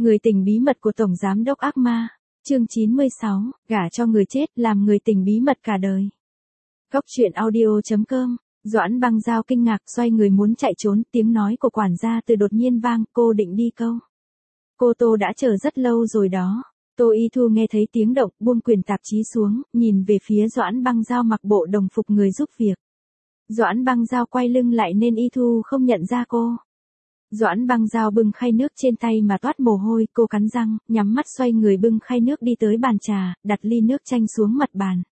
Người tình bí mật của Tổng Giám đốc ác ma. Chương 96, gả cho người chết, làm người tình bí mật cả đời. Góc truyện audio.com. Doãn Băng Giao kinh ngạc, xoay người muốn chạy trốn, tiếng nói của quản gia từ đột nhiên vang, cô định đi câu. Cô Tô đã chờ rất lâu rồi đó. Tô Y Thu nghe thấy tiếng động, buông quyển tạp chí xuống, nhìn về phía Doãn Băng Giao mặc bộ đồng phục người giúp việc. Doãn Băng Giao quay lưng lại nên Y Thu không nhận ra cô. Doãn Băng Giao bưng khay nước trên tay mà toát mồ hôi, cô cắn răng, nhắm mắt xoay người bưng khay nước đi tới bàn trà, đặt ly nước chanh xuống mặt bàn.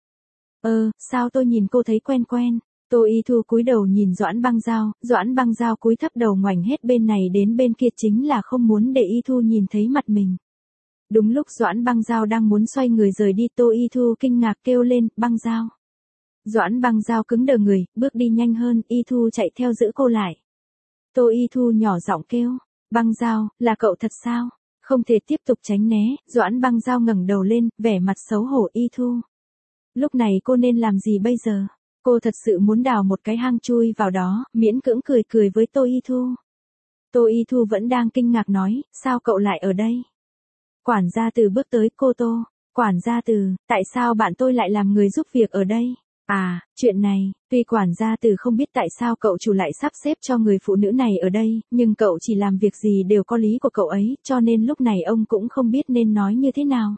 Sao tôi nhìn cô thấy quen quen? Tô Y Thu cúi đầu nhìn Doãn Băng Giao cúi thấp đầu ngoảnh hết bên này đến bên kia chính là không muốn để Y Thu nhìn thấy mặt mình. Đúng lúc Doãn Băng Giao đang muốn xoay người rời đi, Tô Y Thu kinh ngạc kêu lên, Băng Giao. Doãn Băng Giao cứng đờ người, bước đi nhanh hơn, Y Thu chạy theo giữ cô lại. Tô Y Thu nhỏ giọng kêu, Băng Giao, là cậu thật sao? Không thể tiếp tục tránh né, Doãn Băng Giao ngẩng đầu lên, vẻ mặt xấu hổ. Y Thu. Lúc này cô nên làm gì bây giờ? Cô thật sự muốn đào một cái hang chui vào đó, miễn cưỡng cười với Tô Y Thu. Tô Y Thu vẫn đang kinh ngạc nói, sao cậu lại ở đây? Quản gia Từ bước tới, cô Tô. Quản gia Từ, tại sao bạn tôi lại làm người giúp việc ở đây? À, chuyện này, tuy quản gia Từ không biết tại sao cậu chủ lại sắp xếp cho người phụ nữ này ở đây, nhưng cậu chỉ làm việc gì đều có lý của cậu ấy, cho nên lúc này ông cũng không biết nên nói như thế nào.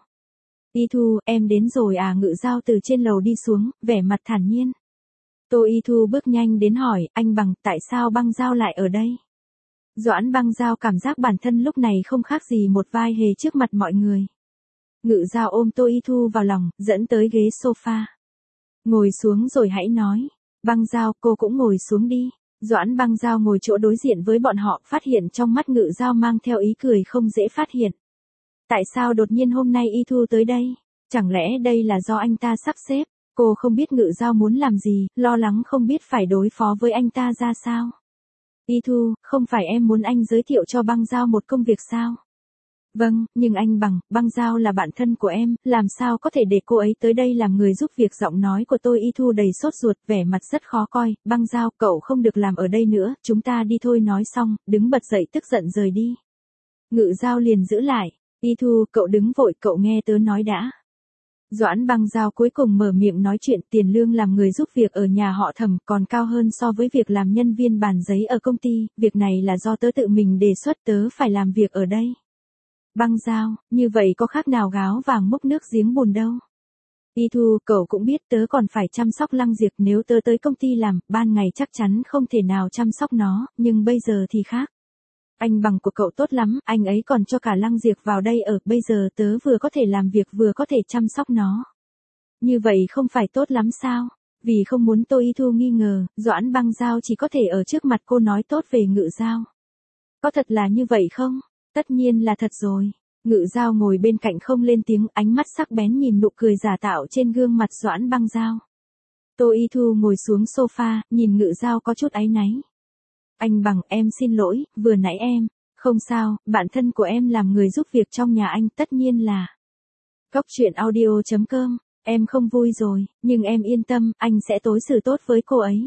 Y Thu, em đến rồi à? Ngự Giao từ trên lầu đi xuống, vẻ mặt thản nhiên. Tô Y Thu bước nhanh đến hỏi, anh Bằng, tại sao Băng Giao lại ở đây? Doãn Băng Giao cảm giác bản thân lúc này không khác gì một vai hề trước mặt mọi người. Ngự Giao ôm Tô Y Thu vào lòng, dẫn tới ghế sofa. Ngồi xuống rồi hãy nói. Băng Giao, cô cũng ngồi xuống đi. Doãn Băng Giao ngồi chỗ đối diện với bọn họ, phát hiện trong mắt Ngự Giao mang theo ý cười không dễ phát hiện. Tại sao đột nhiên hôm nay Y Thu tới đây? Chẳng lẽ đây là do anh ta sắp xếp? Cô không biết Ngự Giao muốn làm gì, lo lắng không biết phải đối phó với anh ta ra sao. Y Thu, không phải em muốn anh giới thiệu cho Băng Giao một công việc sao? Vâng, nhưng anh Bằng, Băng Giao là bạn thân của em, làm sao có thể để cô ấy tới đây làm người giúp việc? Giọng nói của tôi Y Thu đầy sốt ruột, vẻ mặt rất khó coi. Băng Giao, cậu không được làm ở đây nữa, chúng ta đi thôi. Nói xong, đứng bật dậy tức giận rời đi. Ngự Giao liền giữ lại. Y Thu, cậu đứng vội, cậu nghe tớ nói đã. Doãn Băng Giao cuối cùng mở miệng nói chuyện, tiền lương làm người giúp việc ở nhà họ Thẩm còn cao hơn so với việc làm nhân viên bàn giấy ở công ty, việc này là do tớ tự mình đề xuất, tớ phải làm việc ở đây. Băng Giao, như vậy có khác nào gáo vàng múc nước giếng bùn đâu. Y Thu, cậu cũng biết tớ còn phải chăm sóc Lăng Diệp, nếu tớ tới công ty làm, ban ngày chắc chắn không thể nào chăm sóc nó, nhưng bây giờ thì khác. Anh Bằng của cậu tốt lắm, anh ấy còn cho cả Lăng Diệp vào đây ở, bây giờ tớ vừa có thể làm việc vừa có thể chăm sóc nó. Như vậy không phải tốt lắm sao? Vì không muốn Tô Y Thu nghi ngờ, Doãn Băng Giao chỉ có thể ở trước mặt cô nói tốt về Ngự Giao. Có thật là như vậy không? Tất nhiên là thật rồi. Ngự Giao ngồi bên cạnh không lên tiếng, ánh mắt sắc bén nhìn nụ cười giả tạo trên gương mặt Doãn Băng Giao. Tô Y Thu ngồi xuống sofa, nhìn Ngự Giao có chút áy náy. Anh Bằng, em xin lỗi, vừa nãy em. Không sao, bạn thân của em làm người giúp việc trong nhà anh, tất nhiên là. Góc truyện audio.com. Em không vui rồi, nhưng em yên tâm, anh sẽ đối xử tốt với cô ấy.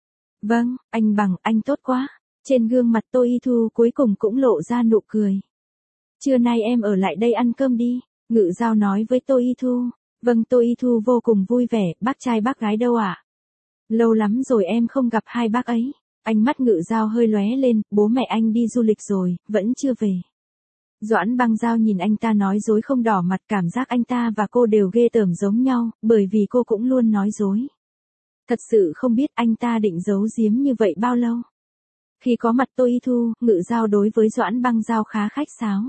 Vâng, anh Bằng, anh tốt quá. Trên gương mặt Tô Y Thu cuối cùng cũng lộ ra nụ cười. Trưa nay em ở lại đây ăn cơm đi, Ngự Giao nói với Tô Y Thu. Vâng, Tô Y Thu vô cùng vui vẻ, bác trai bác gái đâu ạ? Lâu lắm rồi em không gặp hai bác ấy. Ánh mắt Ngự Giao hơi lóe lên, bố mẹ anh đi du lịch rồi, vẫn chưa về. Doãn Băng Giao nhìn anh ta nói dối không đỏ mặt, cảm giác anh ta và cô đều ghê tởm giống nhau, bởi vì cô cũng luôn nói dối. Thật sự không biết anh ta định giấu giếm như vậy bao lâu. Khi có mặt Tô Y Thu, Ngự Giao đối với Doãn Băng Giao khá khách sáo.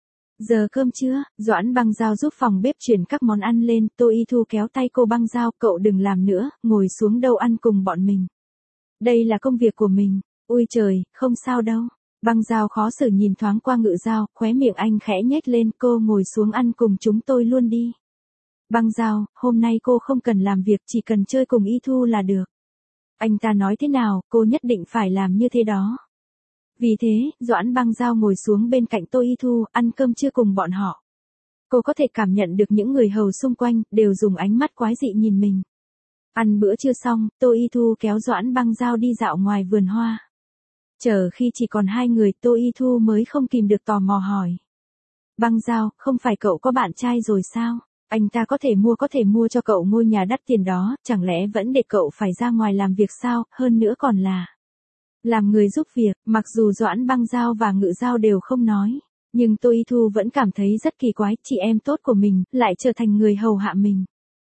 Giờ cơm trưa, Doãn Băng Giao giúp phòng bếp chuyển các món ăn lên, Tô Y Thu kéo tay cô. Băng Giao, cậu đừng làm nữa, ngồi xuống đâu ăn cùng bọn mình. Đây là công việc của mình. Ui trời, không sao đâu. Băng Giao khó xử nhìn thoáng qua Ngự Giao, khóe miệng anh khẽ nhếch lên, cô ngồi xuống ăn cùng chúng tôi luôn đi. Băng Giao, hôm nay cô không cần làm việc, chỉ cần chơi cùng Y Thu là được. Anh ta nói thế nào, cô nhất định phải làm như thế đó. Vì thế, Doãn Băng Giao ngồi xuống bên cạnh Tô Y Thu, ăn cơm trưa cùng bọn họ. Cô có thể cảm nhận được những người hầu xung quanh, đều dùng ánh mắt quái dị nhìn mình. Ăn bữa trưa xong, Tô Y Thu kéo Doãn Băng Giao đi dạo ngoài vườn hoa. Chờ khi chỉ còn hai người, Tô Y Thu mới không kìm được tò mò hỏi. Băng Giao, không phải cậu có bạn trai rồi sao? Anh ta có thể mua cho cậu ngôi nhà đắt tiền đó, chẳng lẽ vẫn để cậu phải ra ngoài làm việc sao, hơn nữa còn là làm người giúp việc. Mặc dù Doãn Băng Giao và Ngự Giao đều không nói, nhưng Tô Y Thu vẫn cảm thấy rất kỳ quái, chị em tốt của mình, lại trở thành người hầu hạ mình.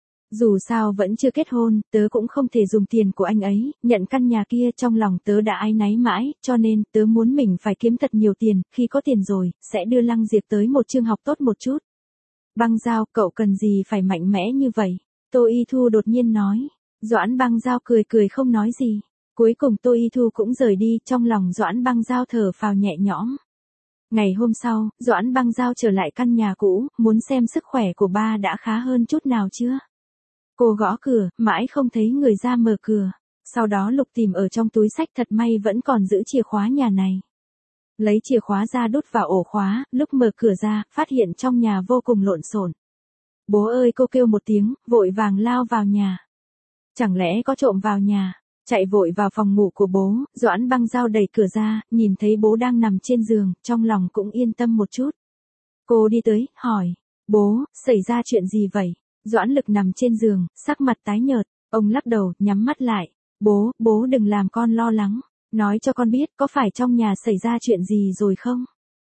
Dù sao vẫn chưa kết hôn, tớ cũng không thể dùng tiền của anh ấy, nhận căn nhà kia, trong lòng tớ đã áy náy mãi, cho nên, tớ muốn mình phải kiếm thật nhiều tiền, khi có tiền rồi, sẽ đưa Lăng Diệp tới một trường học tốt một chút. Băng Giao, cậu cần gì phải mạnh mẽ như vậy? Tô Y Thu đột nhiên nói. Doãn Băng Giao cười cười không nói gì. Cuối cùng Tô Y Thu cũng rời đi, trong lòng Doãn Băng Giao thở phào nhẹ nhõm. Ngày hôm sau, Doãn Băng Giao trở lại căn nhà cũ, muốn xem sức khỏe của ba đã khá hơn chút nào chưa. Cô gõ cửa, mãi không thấy người ra mở cửa. Sau đó lục tìm ở trong túi xách, thật may vẫn còn giữ chìa khóa nhà này. Lấy chìa khóa ra đút vào ổ khóa, lúc mở cửa ra, phát hiện trong nhà vô cùng lộn xộn. Bố ơi, cô kêu một tiếng, vội vàng lao vào nhà. Chẳng lẽ có trộm vào nhà? Chạy vội vào phòng ngủ của bố, Doãn Băng Giao đẩy cửa ra, nhìn thấy bố đang nằm trên giường, trong lòng cũng yên tâm một chút. Cô đi tới, hỏi, bố, xảy ra chuyện gì vậy? Doãn Lực nằm trên giường, sắc mặt tái nhợt, ông lắc đầu, nhắm mắt lại. Bố đừng làm con lo lắng, nói cho con biết có phải trong nhà xảy ra chuyện gì rồi không?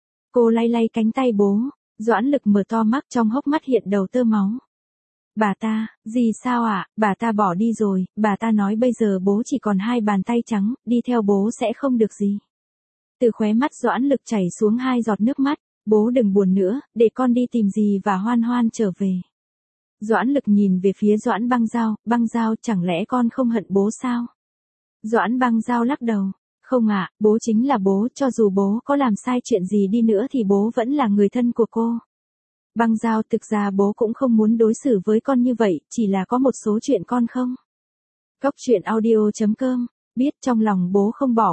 Cô lay lay cánh tay bố, Doãn Lực mở to mắt, trong hốc mắt hiện đầu tơ máu. Bà ta, gì sao ạ, bà ta bỏ đi rồi, bà ta nói bây giờ bố chỉ còn 2 bàn tay trắng, đi theo bố sẽ không được gì. Từ khóe mắt Doãn Lực chảy xuống 2 giọt nước mắt, bố đừng buồn nữa, để con đi tìm dì và Hoan Hoan trở về. Doãn Lực nhìn về phía Doãn Băng Giao, chẳng lẽ con không hận bố sao? Doãn Băng Giao lắc đầu, không ạ, bố chính là bố, cho dù bố có làm sai chuyện gì đi nữa thì bố vẫn là người thân của cô. Băng Giao, thực ra bố cũng không muốn đối xử với con như vậy, chỉ là có một số chuyện con không. Cóc truyện audio.com, biết trong lòng bố không bỏ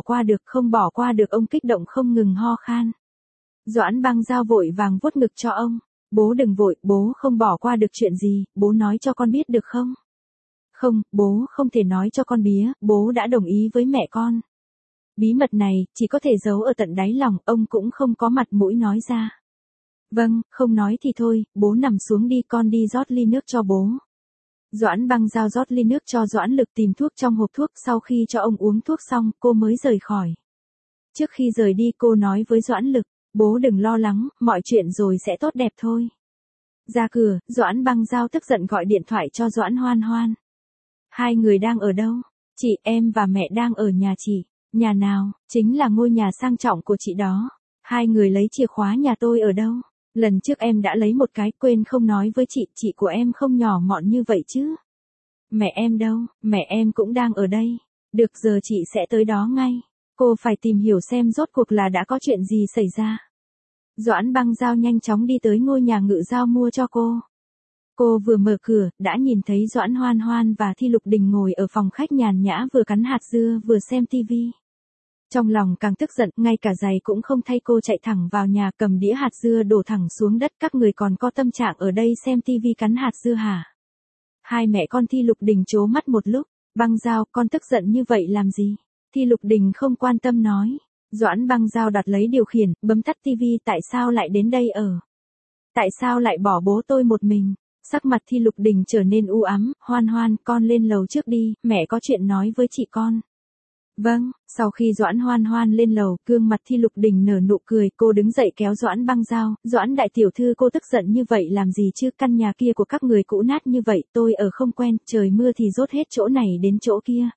qua được, ông kích động không ngừng ho khan. Doãn Băng Giao vội vàng vuốt ngực cho ông, bố đừng vội, bố không bỏ qua được chuyện gì, bố nói cho con biết được không? Không, bố không thể nói cho con biết, bố đã đồng ý với mẹ con. Bí mật này, chỉ có thể giấu ở tận đáy lòng, ông cũng không có mặt mũi nói ra. Vâng, không nói thì thôi, bố nằm xuống đi, con đi rót ly nước cho bố. Doãn Băng Giao rót ly nước cho Doãn Lực, tìm thuốc trong hộp thuốc, sau khi cho ông uống thuốc xong, cô mới rời khỏi. Trước khi rời đi cô nói với Doãn Lực, bố đừng lo lắng, mọi chuyện rồi sẽ tốt đẹp thôi. Ra cửa, Doãn Băng Giao tức giận gọi điện thoại cho Doãn Hoan Hoan. Hai người đang ở đâu? Chị, em và mẹ đang ở nhà chị. Nhà nào? Chính là ngôi nhà sang trọng của chị đó. Hai người lấy chìa khóa nhà tôi ở đâu? Lần trước em đã lấy một cái, quên không nói với chị của em không nhỏ mọn như vậy chứ. Mẹ em đâu? Mẹ em cũng đang ở đây. Được, giờ chị sẽ tới đó ngay. Cô phải tìm hiểu xem rốt cuộc là đã có chuyện gì xảy ra. Doãn Băng Giao nhanh chóng đi tới ngôi nhà Ngự Giao mua cho cô. Cô vừa mở cửa, đã nhìn thấy Doãn Hoan Hoan và Thi Lục Đình ngồi ở phòng khách nhàn nhã vừa cắn hạt dưa vừa xem tivi. Trong lòng càng tức giận, ngay cả giày cũng không thay, cô chạy thẳng vào nhà, cầm đĩa hạt dưa đổ thẳng xuống đất. Các người còn có tâm trạng ở đây xem tivi cắn hạt dưa hả? Hai mẹ con Thi Lục Đình trố mắt một lúc. Băng Giao, con tức giận như vậy làm gì? Thi Lục Đình không quan tâm nói. Doãn Băng Giao đặt lấy điều khiển, bấm tắt tivi, tại sao lại đến đây ở? Tại sao lại bỏ bố tôi một mình? Sắc mặt Thi Lục Đình trở nên u ám. Hoan Hoan, con lên lầu trước đi, mẹ có chuyện nói với chị con. Vâng, sau khi Doãn Hoan Hoan lên lầu, gương mặt Thi Lục Đình nở nụ cười, cô đứng dậy kéo Doãn Băng Giao, Doãn đại tiểu thư, cô tức giận như vậy làm gì chứ, căn nhà kia của các người cũ nát như vậy, tôi ở không quen, trời mưa thì dốt hết chỗ này đến chỗ kia.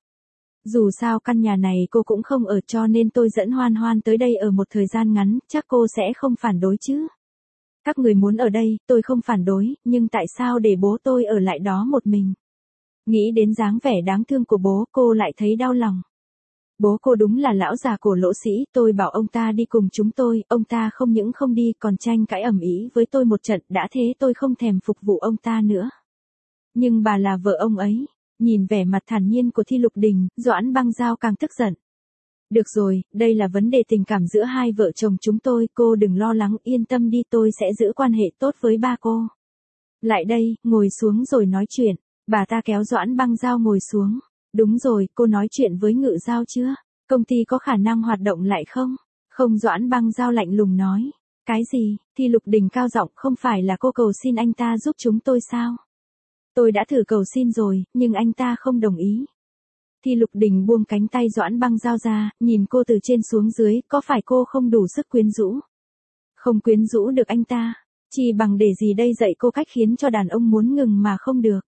Dù sao căn nhà này cô cũng không ở, cho nên tôi dẫn Hoan Hoan tới đây ở một thời gian ngắn, chắc cô sẽ không phản đối chứ. Các người muốn ở đây, tôi không phản đối, nhưng tại sao để bố tôi ở lại đó một mình? Nghĩ đến dáng vẻ đáng thương của bố, cô lại thấy đau lòng. Bố cô đúng là lão già cổ lỗ sĩ, tôi bảo ông ta đi cùng chúng tôi, ông ta không những không đi còn tranh cãi ầm ĩ với tôi một trận, đã thế tôi không thèm phục vụ ông ta nữa. Nhưng bà là vợ ông ấy. Nhìn vẻ mặt thản nhiên của Thi Lục Đình, Doãn Băng Giao càng tức giận. Được rồi, đây là vấn đề tình cảm giữa hai vợ chồng chúng tôi, cô đừng lo lắng, yên tâm đi, tôi sẽ giữ quan hệ tốt với ba cô. Lại đây, ngồi xuống rồi nói chuyện. Bà ta kéo Doãn Băng Giao ngồi xuống. Đúng rồi, cô nói chuyện với Ngự Giao chưa? Công ty có khả năng hoạt động lại không? Không, Doãn Băng Giao lạnh lùng nói. Cái gì? Thi Lục Đình cao giọng, không phải là cô cầu xin anh ta giúp chúng tôi sao? Tôi đã thử cầu xin rồi, nhưng anh ta không đồng ý. Thi Lục Đình buông cánh tay Doãn Băng Giao ra, nhìn cô từ trên xuống dưới, có phải cô không đủ sức quyến rũ? Không quyến rũ được anh ta, chỉ bằng để gì đây dạy cô cách khiến cho đàn ông muốn ngừng mà không được.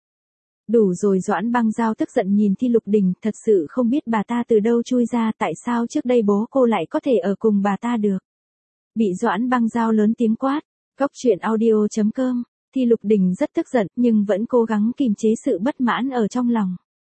Đủ rồi. Doãn Băng Giao tức giận nhìn Thi Lục Đình, thật sự không biết bà ta từ đâu chui ra, tại sao trước đây bố cô lại có thể ở cùng bà ta được. Bị Doãn Băng Giao lớn tiếng quát. Cóc truyện audio.com. Thi Lục Đình rất tức giận, nhưng vẫn cố gắng kìm chế sự bất mãn ở trong lòng.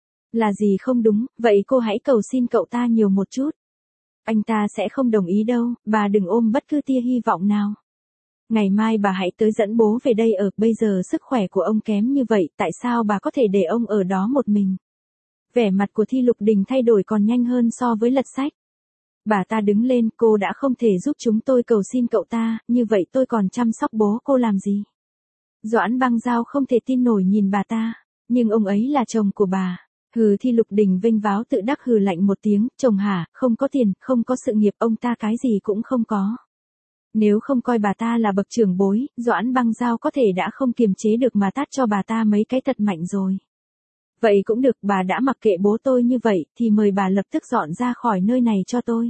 Là gì không đúng, vậy cô hãy cầu xin cậu ta nhiều một chút. Anh ta sẽ không đồng ý đâu, bà đừng ôm bất cứ tia hy vọng nào. Ngày mai bà hãy tới dẫn bố về đây ở, bây giờ sức khỏe của ông kém như vậy, tại sao bà có thể để ông ở đó một mình? Vẻ mặt của Thi Lục Đình thay đổi còn nhanh hơn so với lật sách. Bà ta đứng lên, cô đã không thể giúp chúng tôi cầu xin cậu ta, như vậy tôi còn chăm sóc bố cô làm gì? Doãn Băng Giao không thể tin nổi nhìn bà ta, nhưng ông ấy là chồng của bà. Hừ. Thi Lục Đình vênh váo tự đắc hừ lạnh một tiếng, chồng hả, không có tiền, không có sự nghiệp, ông ta cái gì cũng không có. Nếu không coi bà ta là bậc trưởng bối, Doãn Băng Giao có thể đã không kiềm chế được mà tát cho bà ta mấy cái thật mạnh rồi. Vậy cũng được, bà đã mặc kệ bố tôi như vậy, thì mời bà lập tức dọn ra khỏi nơi này cho tôi.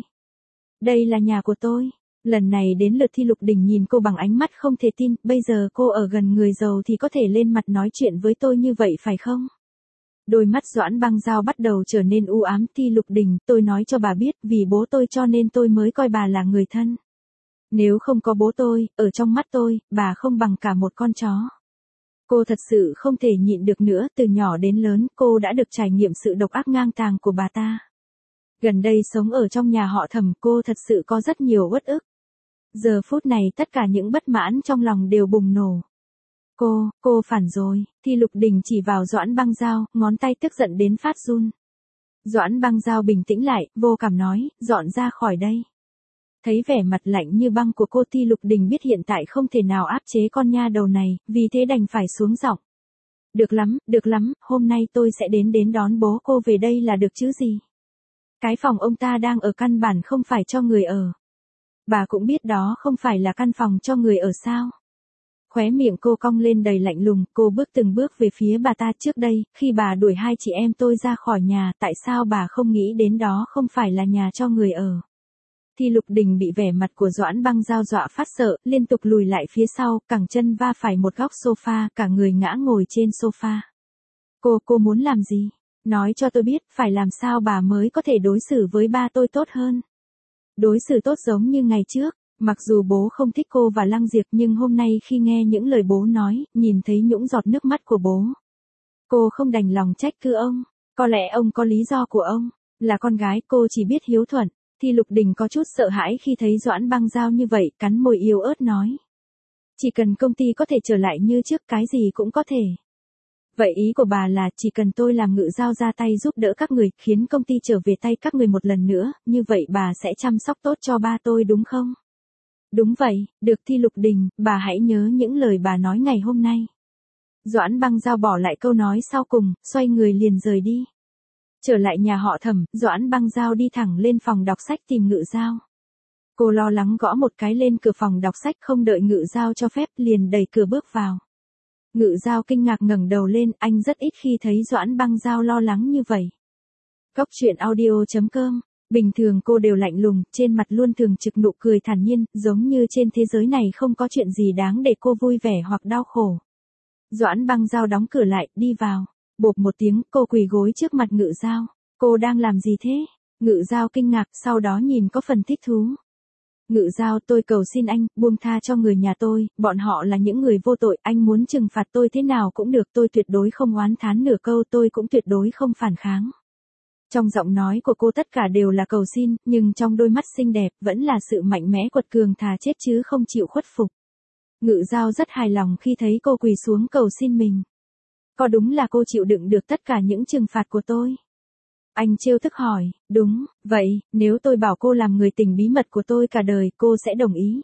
Đây là nhà của tôi. Lần này đến lượt Thi Lục Đình nhìn cô bằng ánh mắt không thể tin, bây giờ cô ở gần người giàu thì có thể lên mặt nói chuyện với tôi như vậy phải không? Đôi mắt Doãn Băng Giao bắt đầu trở nên u ám. Thi Lục Đình, tôi nói cho bà biết, vì bố tôi cho nên tôi mới coi bà là người thân. Nếu không có bố tôi, ở trong mắt tôi, bà không bằng cả một con chó. Cô thật sự không thể nhịn được nữa, từ nhỏ đến lớn, cô đã được trải nghiệm sự độc ác ngang tàng của bà ta. Gần đây sống ở trong nhà họ Thẩm, cô thật sự có rất nhiều uất ức. Giờ phút này tất cả những bất mãn trong lòng đều bùng nổ. Cô phản rồi. Thi Lục Đình chỉ vào Doãn Băng Giao, ngón tay tức giận đến phát run. Doãn Băng Giao bình tĩnh lại, vô cảm nói, dọn ra khỏi đây. Thấy vẻ mặt lạnh như băng của cô, Thi Lục Đình biết hiện tại không thể nào áp chế con nha đầu này, vì thế đành phải xuống giọng. Được lắm, hôm nay tôi sẽ đến đón bố cô về đây là được chứ gì. Cái phòng ông ta đang ở căn bản không phải cho người ở. Bà cũng biết đó không phải là căn phòng cho người ở sao. Khóe miệng cô cong lên đầy lạnh lùng, cô bước từng bước về phía bà ta. Trước đây, khi bà đuổi hai chị em tôi ra khỏi nhà, tại sao bà không nghĩ đến đó không phải là nhà cho người ở. Thi Lục Đình bị vẻ mặt của Doãn Băng Giao dọa phát sợ, liên tục lùi lại phía sau, cẳng chân va phải một góc sofa, cả người ngã ngồi trên sofa. Cô muốn làm gì? Nói cho tôi biết, phải làm sao bà mới có thể đối xử với ba tôi tốt hơn? Đối xử tốt giống như ngày trước. Mặc dù bố không thích cô và Lăng Diệp, nhưng hôm nay khi nghe những lời bố nói, nhìn thấy những giọt nước mắt của bố, cô không đành lòng trách cứ ông. Có lẽ ông có lý do của ông. Là con gái, cô chỉ biết hiếu thuận. Thi Lục Đình có chút sợ hãi khi thấy Doãn Băng Giao như vậy, cắn môi yếu ớt nói. Chỉ cần công ty có thể trở lại như trước, cái gì cũng có thể. Vậy ý của bà là chỉ cần tôi làm Ngự Giao ra tay giúp đỡ các người, khiến công ty trở về tay các người một lần nữa, như vậy bà sẽ chăm sóc tốt cho ba tôi đúng không? Đúng vậy, được. Thi Lục Đình, bà hãy nhớ những lời bà nói ngày hôm nay. Doãn Băng Giao bỏ lại câu nói sau cùng, xoay người liền rời đi. Trở lại nhà họ Thẩm, Doãn Băng Giao đi thẳng lên phòng đọc sách tìm Ngự Giao. Cô lo lắng gõ một cái lên cửa phòng đọc sách, không đợi Ngự Giao cho phép, liền đẩy cửa bước vào. Ngự Giao kinh ngạc ngẩng đầu lên, anh rất ít khi thấy Doãn Băng Giao lo lắng như vậy. Cóc truyện audio.com. Bình thường cô đều lạnh lùng, trên mặt luôn thường trực nụ cười thản nhiên, giống như trên thế giới này không có chuyện gì đáng để cô vui vẻ hoặc đau khổ. Doãn Băng Giao đóng cửa lại, đi vào. Bộp một tiếng, cô quỳ gối trước mặt Ngự Giao. Cô đang làm gì thế? Ngự Giao kinh ngạc, sau đó nhìn có phần thích thú. Ngự Giao, tôi cầu xin anh, buông tha cho người nhà tôi, bọn họ là những người vô tội, anh muốn trừng phạt tôi thế nào cũng được, tôi tuyệt đối không oán thán nửa câu, tôi cũng tuyệt đối không phản kháng. Trong giọng nói của cô tất cả đều là cầu xin, nhưng trong đôi mắt xinh đẹp vẫn là sự mạnh mẽ quật cường thà chết chứ không chịu khuất phục. Ngự Giao rất hài lòng khi thấy cô quỳ xuống cầu xin mình. Có đúng là cô chịu đựng được tất cả những trừng phạt của tôi? Anh trêu tức hỏi, đúng, vậy, nếu tôi bảo cô làm người tình bí mật của tôi cả đời, cô sẽ đồng ý?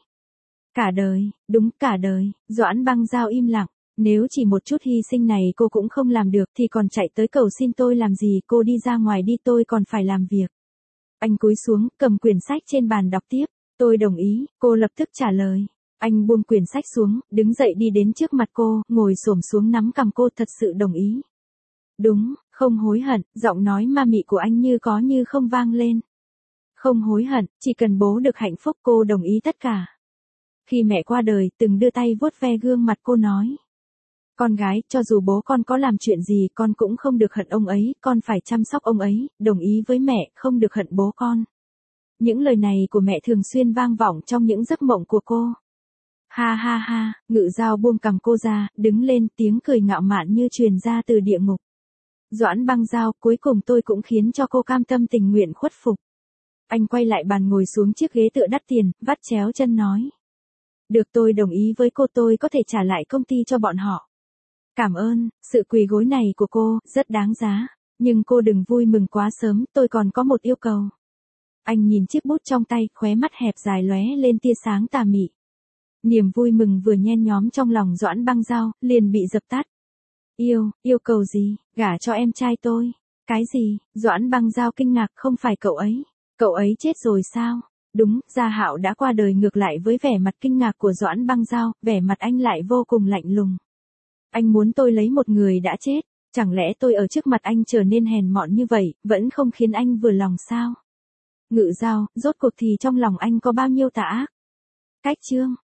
Cả đời, đúng cả đời. Doãn Băng Giao im lặng. Nếu chỉ một chút hy sinh này cô cũng không làm được thì còn chạy tới cầu xin tôi làm gì, cô đi ra ngoài đi, tôi còn phải làm việc. Anh cúi xuống, cầm quyển sách trên bàn đọc tiếp. Tôi đồng ý, cô lập tức trả lời. Anh buông quyển sách xuống, đứng dậy đi đến trước mặt cô, ngồi xổm xuống nắm cằm cô, thật sự đồng ý. Đúng, không hối hận, giọng nói ma mị của anh như có như không vang lên. Không hối hận, chỉ cần bố được hạnh phúc, cô đồng ý tất cả. Khi mẹ qua đời, từng đưa tay vuốt ve gương mặt cô nói. Con gái, cho dù bố con có làm chuyện gì, con cũng không được hận ông ấy, con phải chăm sóc ông ấy, đồng ý với mẹ, không được hận bố con. Những lời này của mẹ thường xuyên vang vọng trong những giấc mộng của cô. Ha ha ha, Ngự Giao buông cằm cô ra, đứng lên, tiếng cười ngạo mạn như truyền ra từ địa ngục. Doãn Băng Giao, cuối cùng tôi cũng khiến cho cô cam tâm tình nguyện khuất phục. Anh quay lại bàn ngồi xuống chiếc ghế tựa đắt tiền, vắt chéo chân nói. Được, tôi đồng ý với cô, tôi có thể trả lại công ty cho bọn họ. Cảm ơn, sự quỳ gối này của cô, rất đáng giá. Nhưng cô đừng vui mừng quá sớm, tôi còn có một yêu cầu. Anh nhìn chiếc bút trong tay, khóe mắt hẹp dài lóe lên tia sáng tà mị. Niềm vui mừng vừa nhen nhóm trong lòng Doãn Băng Giao, liền bị dập tắt. Yêu cầu gì, gả cho em trai tôi. Cái gì, Doãn Băng Giao kinh ngạc, không phải cậu ấy. Cậu ấy chết rồi sao? Đúng, Gia Hạo đã qua đời. Ngược lại với vẻ mặt kinh ngạc của Doãn Băng Giao, vẻ mặt anh lại vô cùng lạnh lùng. Anh muốn tôi lấy một người đã chết, chẳng lẽ tôi ở trước mặt anh trở nên hèn mọn như vậy, vẫn không khiến anh vừa lòng sao? Ngự Giao, rốt cuộc thì trong lòng anh có bao nhiêu tà ác? Cách chương